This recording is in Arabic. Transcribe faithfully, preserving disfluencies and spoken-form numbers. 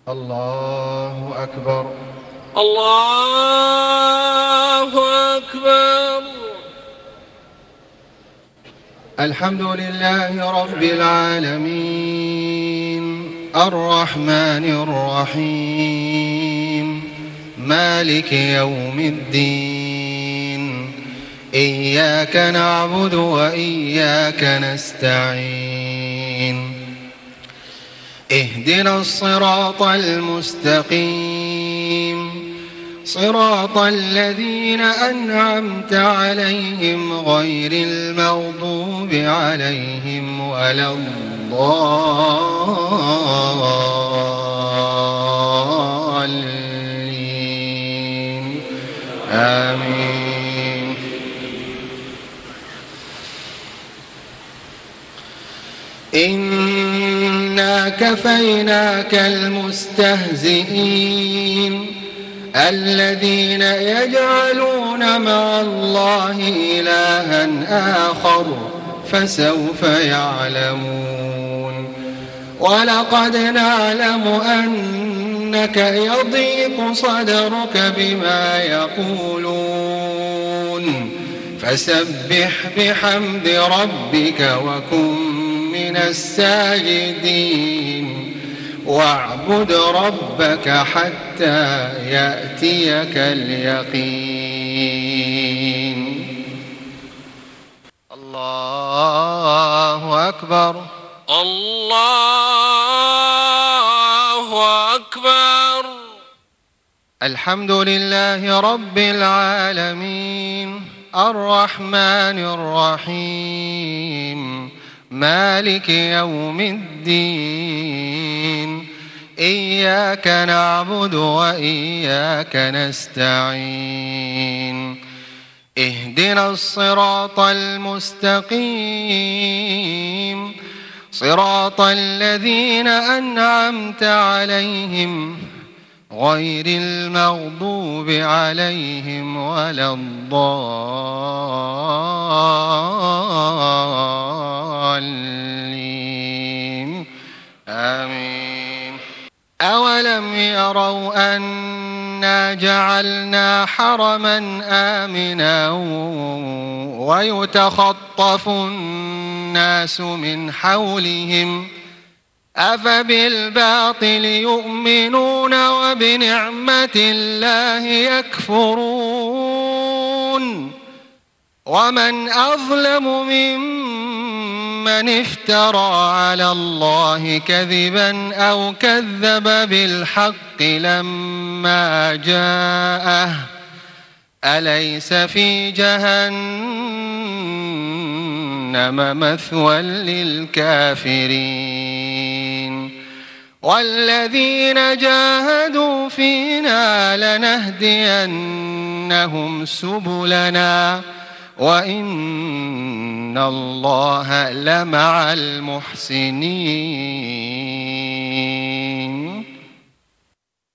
الله أكبر. الله أكبر. الحمد لله رب العالمين الرحمن الرحيم مالك يوم الدين إياك نعبد وإياك نستعين اهدنا الصراط المستقيم صراط الذين أنعمت عليهم غير المغضوب عليهم ولا الضالين آمين. إنا كفيناك المستهزئين الذين يجعلون مع الله إلها آخر فسوف يعلمون. ولقد نعلم أنك يضيق صدرك بما يقولون فسبح بحمد ربك وكن من الساجدين واعبد ربك حتى يأتيك اليقين. الله أكبر. الله أكبر. الحمد لله رب العالمين الرحمن الرحيم مالك يوم الدين إياك نعبد وإياك نستعين اهدنا الصراط المستقيم صراط الذين أنعمت عليهم غير المغضوب عليهم ولا الضالين آمين. أولم يروا أنا جعلنا حرما آمنا ويتخطف الناس من حولهم أفبالباطل يؤمنون وبنعمة الله يكفرون. ومن أظلم ممن افترى على الله كذبا أو كذب بالحق لما جاءه أليس في جهنم مثوى للكافرين. والذين جاهدوا فينا لنهدينهم سبلنا وإن الله لمع المحسنين.